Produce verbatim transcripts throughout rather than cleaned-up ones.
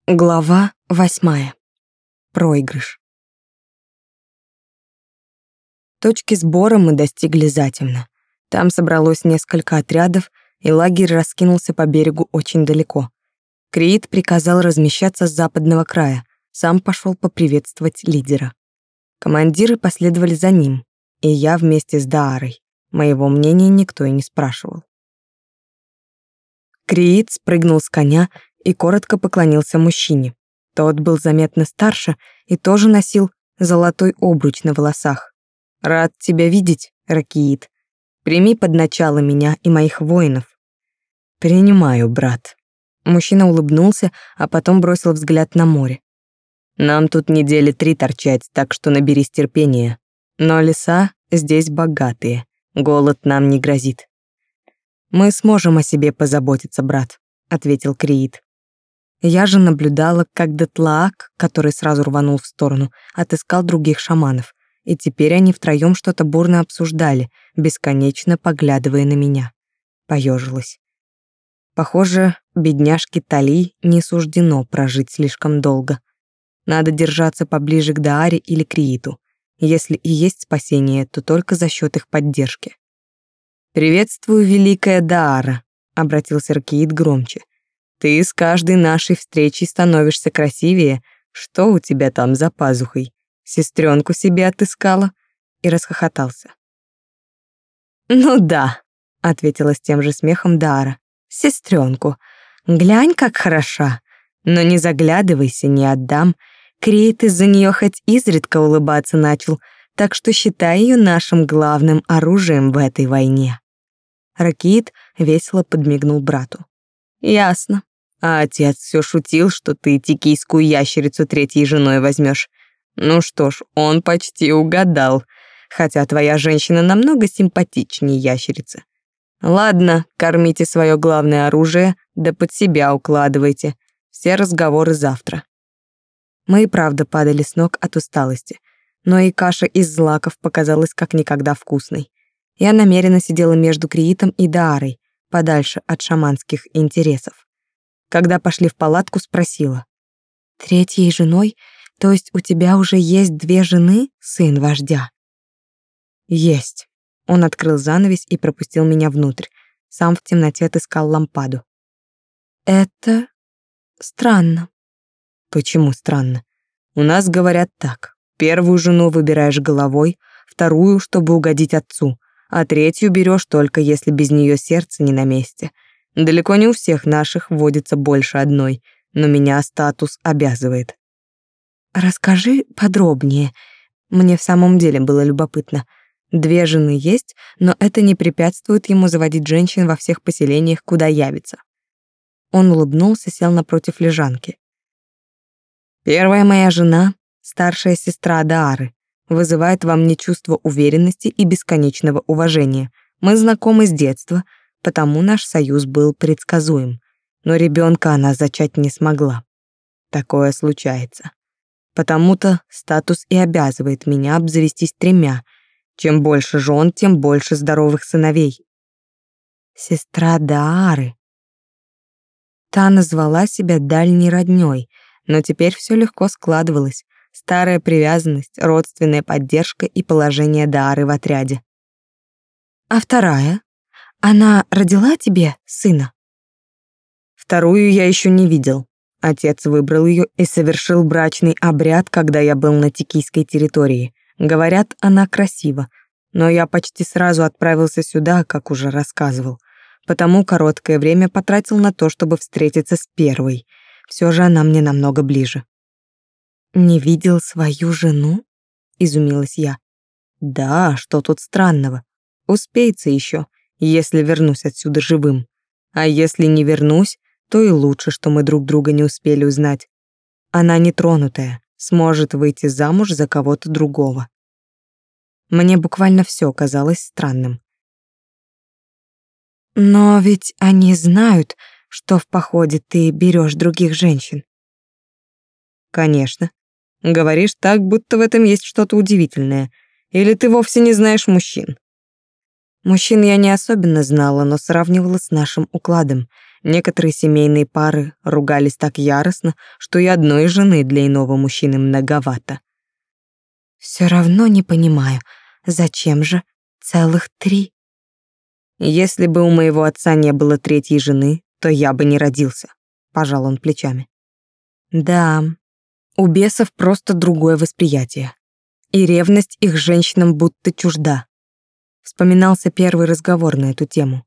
Глава восьмая. Проигрыш. Точки сбора мы достигли затемно. Там собралось несколько отрядов, и лагерь раскинулся по берегу очень далеко. Криит приказал размещаться с западного края, сам пошел поприветствовать лидера. Командиры последовали за ним, и я вместе с Даарой. Моего мнения никто и не спрашивал. Криит спрыгнул с коня и коротко поклонился мужчине. Тот был заметно старше и тоже носил золотой обруч на волосах. «Рад тебя видеть, Ракиит. Прими под начало меня и моих воинов». «Принимаю, брат». Мужчина улыбнулся, а потом бросил взгляд на море. «Нам тут недели три торчать, так что наберись терпения. Но леса здесь богатые, голод нам не грозит». «Мы сможем о себе позаботиться, брат», — ответил Криит. Я же наблюдала, как Детлаак, который сразу рванул в сторону, отыскал других шаманов, и теперь они втроем что-то бурно обсуждали, бесконечно поглядывая на меня. Поежилась. Похоже, бедняжке Тали не суждено прожить слишком долго. Надо держаться поближе к Дааре или Крииту. Если и есть спасение, то только за счет их поддержки. «Приветствую, великая Даара», — обратился Ракиит громче. «Ты с каждой нашей встречей становишься красивее. Что у тебя там за пазухой? Сестренку себе отыскала?» И расхохотался. «Ну да», — ответила с тем же смехом Даара. «Сестренку. Глянь, как хороша. Но не заглядывайся, не отдам. Криит из-за нее хоть изредка улыбаться начал, так что считай ее нашим главным оружием в этой войне». Ракиит весело подмигнул брату. «Ясно. А отец все шутил, что ты тикийскую ящерицу третьей женой возьмешь. Ну что ж, он почти угадал, хотя твоя женщина намного симпатичнее ящерицы. Ладно, кормите свое главное оружие, да под себя укладывайте. Все разговоры завтра». Мы и правда падали с ног от усталости, но и каша из злаков показалась как никогда вкусной. Я намеренно сидела между Криитом и Даарой, подальше от шаманских интересов. Когда пошли в палатку, спросила: «Третьей женой? То есть у тебя уже есть две жены, сын вождя?» «Есть». Он открыл занавес и пропустил меня внутрь. Сам в темноте отыскал лампаду. «Это странно». «Почему странно? У нас говорят так. Первую жену выбираешь головой, вторую, чтобы угодить отцу, а третью берешь только если без нее сердце не на месте. Далеко не у всех наших водится больше одной, но меня статус обязывает». «Расскажи подробнее. Мне в самом деле было любопытно. Две жены есть, но это не препятствует ему заводить женщин во всех поселениях, куда явится». Он улыбнулся, сел напротив лежанки. «Первая моя жена, старшая сестра Даары, вызывает во мне чувство уверенности и бесконечного уважения. Мы знакомы с детства, потому наш союз был предсказуем. Но ребенка она зачать не смогла. Такое случается. Потому-то статус и обязывает меня обзавестись тремя. Чем больше жен, тем больше здоровых сыновей». Сестра Даары. Та назвала себя дальней роднёй, но теперь все легко складывалось. Старая привязанность, родственная поддержка и положение Даары в отряде. «А вторая? Она родила тебе сына?» «Вторую я еще не видел. Отец выбрал ее и совершил брачный обряд, когда я был на тикийской территории. Говорят, она красива, но я почти сразу отправился сюда, как уже рассказывал. Потому короткое время потратил на то, чтобы встретиться с первой. Все же она мне намного ближе». «Не видел свою жену?» — изумилась я. «Да, что тут странного? Успеется еще, если вернусь отсюда живым. А если не вернусь, то и лучше, что мы друг друга не успели узнать. Она нетронутая, сможет выйти замуж за кого-то другого». Мне буквально все казалось странным. «Но ведь они знают, что в походе ты берешь других женщин». «Конечно. Говоришь так, будто в этом есть что-то удивительное. Или ты вовсе не знаешь мужчин?» Мужчин я не особенно знала, но сравнивала с нашим укладом. Некоторые семейные пары ругались так яростно, что и одной жены для иного мужчины многовато. Все равно не понимаю, зачем же целых три? Если бы у моего отца не было третьей жены, то я бы не родился, пожал он плечами. Да, у бесов просто другое восприятие. И ревность их женщинам будто чужда. Вспоминался первый разговор на эту тему.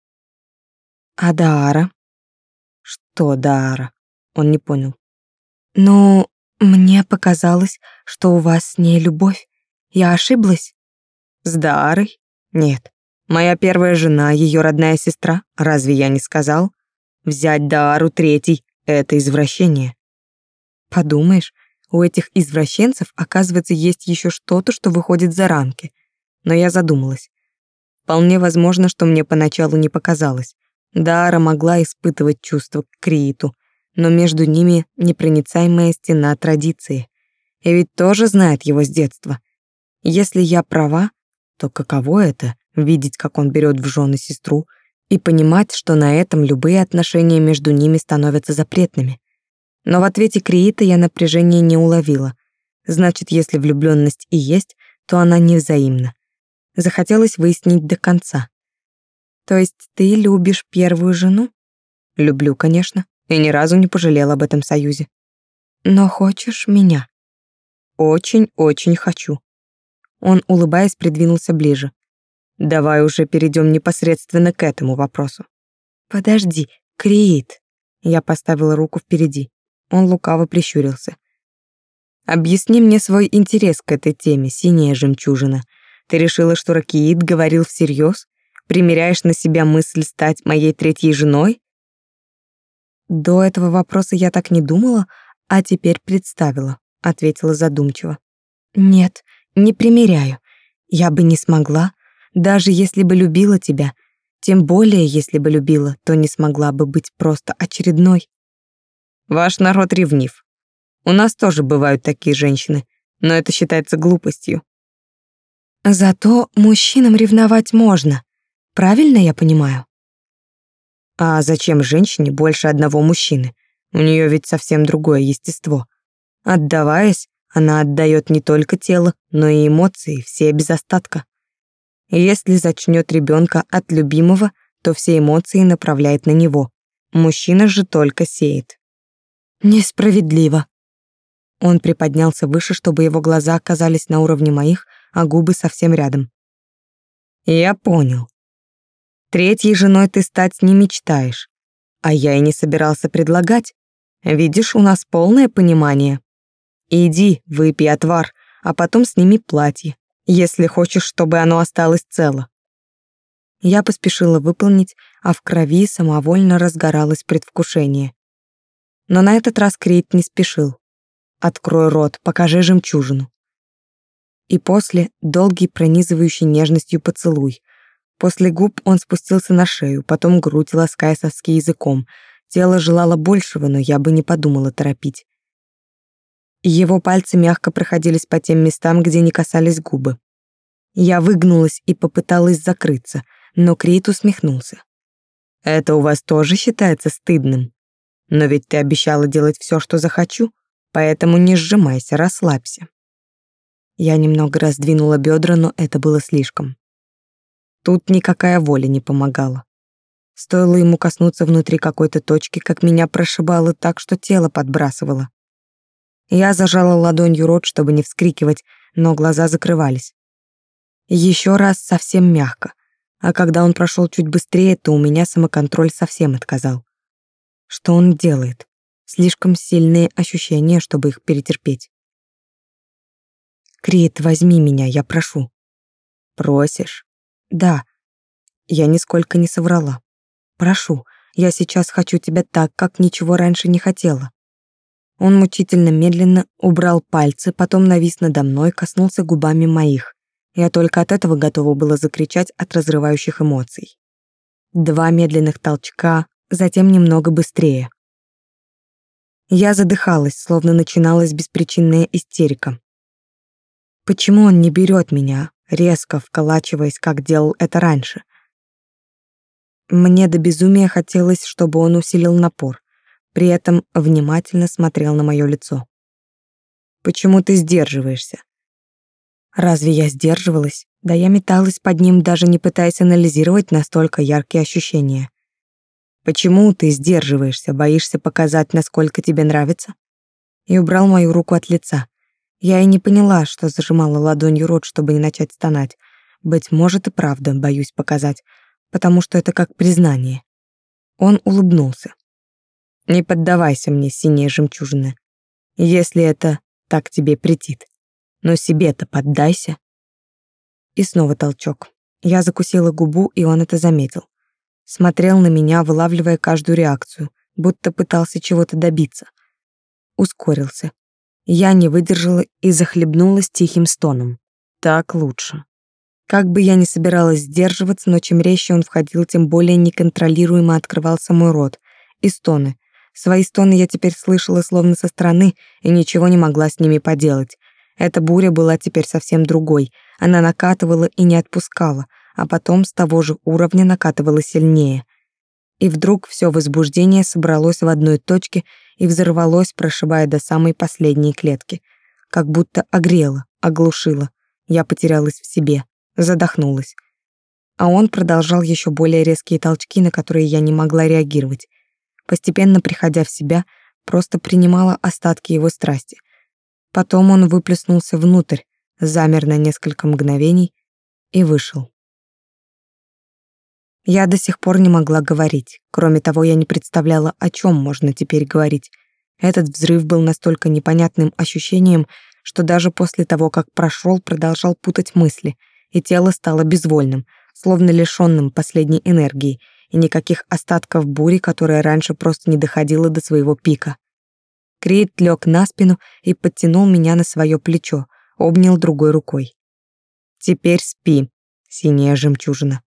А Даара? Что Даара? Он не понял. Ну, мне показалось, что у вас с ней любовь. Я ошиблась? С Даарой? Нет. Моя первая жена, ее родная сестра. Разве я не сказал? Взять Даару третий — это извращение. Подумаешь, у этих извращенцев, оказывается, есть еще что-то, что выходит за рамки. Но я задумалась. Вполне возможно, что мне поначалу не показалось. Даара могла испытывать чувства к Крииту, но между ними непроницаемая стена традиции. И ведь тоже знает его с детства. Если я права, то каково это — видеть, как он берет в жены сестру, и понимать, что на этом любые отношения между ними становятся запретными. Но в ответе Криита я напряжения не уловила. Значит, если влюблённость и есть, то она не взаимна. Захотелось выяснить до конца. То есть ты любишь первую жену? Люблю, конечно, и ни разу не пожалела об этом союзе. Но хочешь меня? Очень-очень хочу. Он, улыбаясь, придвинулся ближе. Давай уже перейдем непосредственно к этому вопросу. Подожди, Криит. Я поставила руку впереди. Он лукаво прищурился. Объясни мне свой интерес к этой теме, синяя жемчужина. Ты решила, что Ракиит говорил всерьез? Примеряешь на себя мысль стать моей третьей женой? До этого вопроса я так не думала, а теперь представила, ответила задумчиво. Нет, не примеряю. Я бы не смогла, даже если бы любила тебя. Тем более, если бы любила, то не смогла бы быть просто очередной. Ваш народ ревнив. У нас тоже бывают такие женщины, но это считается глупостью. Зато мужчинам ревновать можно. Правильно я понимаю? А зачем женщине больше одного мужчины? У нее ведь совсем другое естество. Отдаваясь, она отдает не только тело, но и эмоции, все без остатка. Если зачнет ребенка от любимого, то все эмоции направляет на него. Мужчина же только сеет. Несправедливо. Он приподнялся выше, чтобы его глаза оказались на уровне моих, а губы совсем рядом. Я понял. Третьей женой ты стать не мечтаешь, а я и не собирался предлагать. Видишь, у нас полное понимание. Иди, выпей отвар, а потом сними платье, если хочешь, чтобы оно осталось цело. Я поспешила выполнить, а в крови самовольно разгоралось предвкушение. Но на этот раз Крейт не спешил. Открой рот, покажи жемчужину. И после долгий пронизывающий нежностью поцелуй. После губ он спустился на шею, потом грудь, лаская соски языком. Тело желало большего, но я бы не подумала торопить. Его пальцы мягко проходились по тем местам, где не касались губы. Я выгнулась и попыталась закрыться, но Крейт усмехнулся. «Это у вас тоже считается стыдным? Но ведь ты обещала делать все, что захочу, поэтому не сжимайся, расслабься». Я немного раздвинула бедра, но это было слишком. Тут никакая воля не помогала. Стоило ему коснуться внутри какой-то точки, как меня прошибало так, что тело подбрасывало. Я зажала ладонью рот, чтобы не вскрикивать, но глаза закрывались. Еще раз совсем мягко, а когда он прошел чуть быстрее, то у меня самоконтроль совсем отказал. Что он делает? Слишком сильные ощущения, чтобы их перетерпеть. Крит, возьми меня, я прошу. Просишь? Да. Я нисколько не соврала. Прошу, я сейчас хочу тебя так, как ничего раньше не хотела. Он мучительно медленно убрал пальцы, потом навис надо мной, коснулся губами моих. Я только от этого готова была закричать от разрывающих эмоций. Два медленных толчка, затем немного быстрее. Я задыхалась, словно начиналась беспричинная истерика. Почему он не берет меня, резко вколачиваясь, как делал это раньше? Мне до безумия хотелось, чтобы он усилил напор, при этом внимательно смотрел на мое лицо. «Почему ты сдерживаешься?» Разве я сдерживалась? Да я металась под ним, даже не пытаясь анализировать настолько яркие ощущения. «Почему ты сдерживаешься, боишься показать, насколько тебе нравится?» И убрал мою руку от лица. Я и не поняла, что зажимала ладонью рот, чтобы не начать стонать. Быть может, и правда боюсь показать, потому что это как признание. Он улыбнулся. «Не поддавайся мне, синяя жемчужина, если это так тебе претит. Но себе-то поддайся». И снова толчок. Я закусила губу, и он это заметил. Смотрел на меня, вылавливая каждую реакцию, будто пытался чего-то добиться. Ускорился. Я не выдержала и захлебнулась тихим стоном. Так лучше. Как бы я ни собиралась сдерживаться, но чем резче он входил, тем более неконтролируемо открывался мой рот. И стоны. Свои стоны я теперь слышала словно со стороны и ничего не могла с ними поделать. Эта буря была теперь совсем другой. Она накатывала и не отпускала, а потом с того же уровня накатывала сильнее. И вдруг все возбуждение собралось в одной точке и взорвалось, прошибая до самой последней клетки. Как будто огрело, оглушило. Я потерялась в себе, задохнулась. А он продолжал еще более резкие толчки, на которые я не могла реагировать. Постепенно приходя в себя, просто принимала остатки его страсти. Потом он выплеснулся внутрь, замер на несколько мгновений и вышел. Я до сих пор не могла говорить. Кроме того, я не представляла, о чем можно теперь говорить. Этот взрыв был настолько непонятным ощущением, что даже после того, как прошел, продолжал путать мысли, и тело стало безвольным, словно лишённым последней энергии, и никаких остатков бури, которая раньше просто не доходила до своего пика. Крит лег на спину и подтянул меня на свое плечо, обнял другой рукой. «Теперь спи, синяя жемчужина».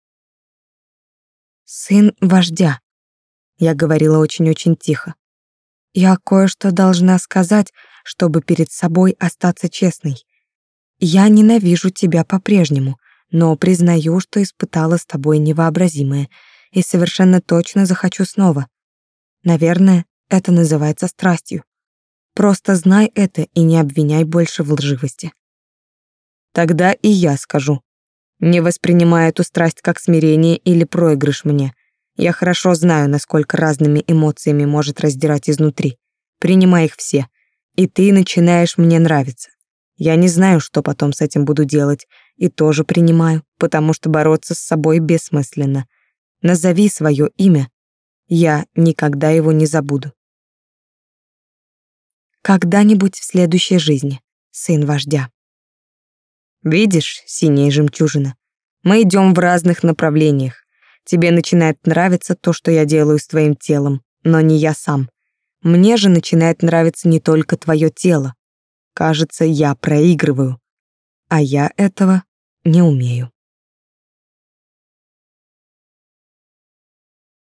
«Сын вождя», — я говорила очень-очень тихо. «Я кое-что должна сказать, чтобы перед собой остаться честной. Я ненавижу тебя по-прежнему, но признаю, что испытала с тобой невообразимое, и совершенно точно захочу снова. Наверное, это называется страстью. Просто знай это и не обвиняй больше в лживости». «Тогда и я скажу. Не воспринимай эту страсть как смирение или проигрыш мне. Я хорошо знаю, насколько разными эмоциями может раздирать изнутри. Принимай их все, и ты начинаешь мне нравиться. Я не знаю, что потом с этим буду делать, и тоже принимаю, потому что бороться с собой бессмысленно. Назови свое имя, я никогда его не забуду». «Когда-нибудь в следующей жизни, сын вождя». «Видишь, синяя жемчужина, мы идем в разных направлениях. Тебе начинает нравиться то, что я делаю с твоим телом, но не я сам. Мне же начинает нравиться не только твое тело. Кажется, я проигрываю, а я этого не умею».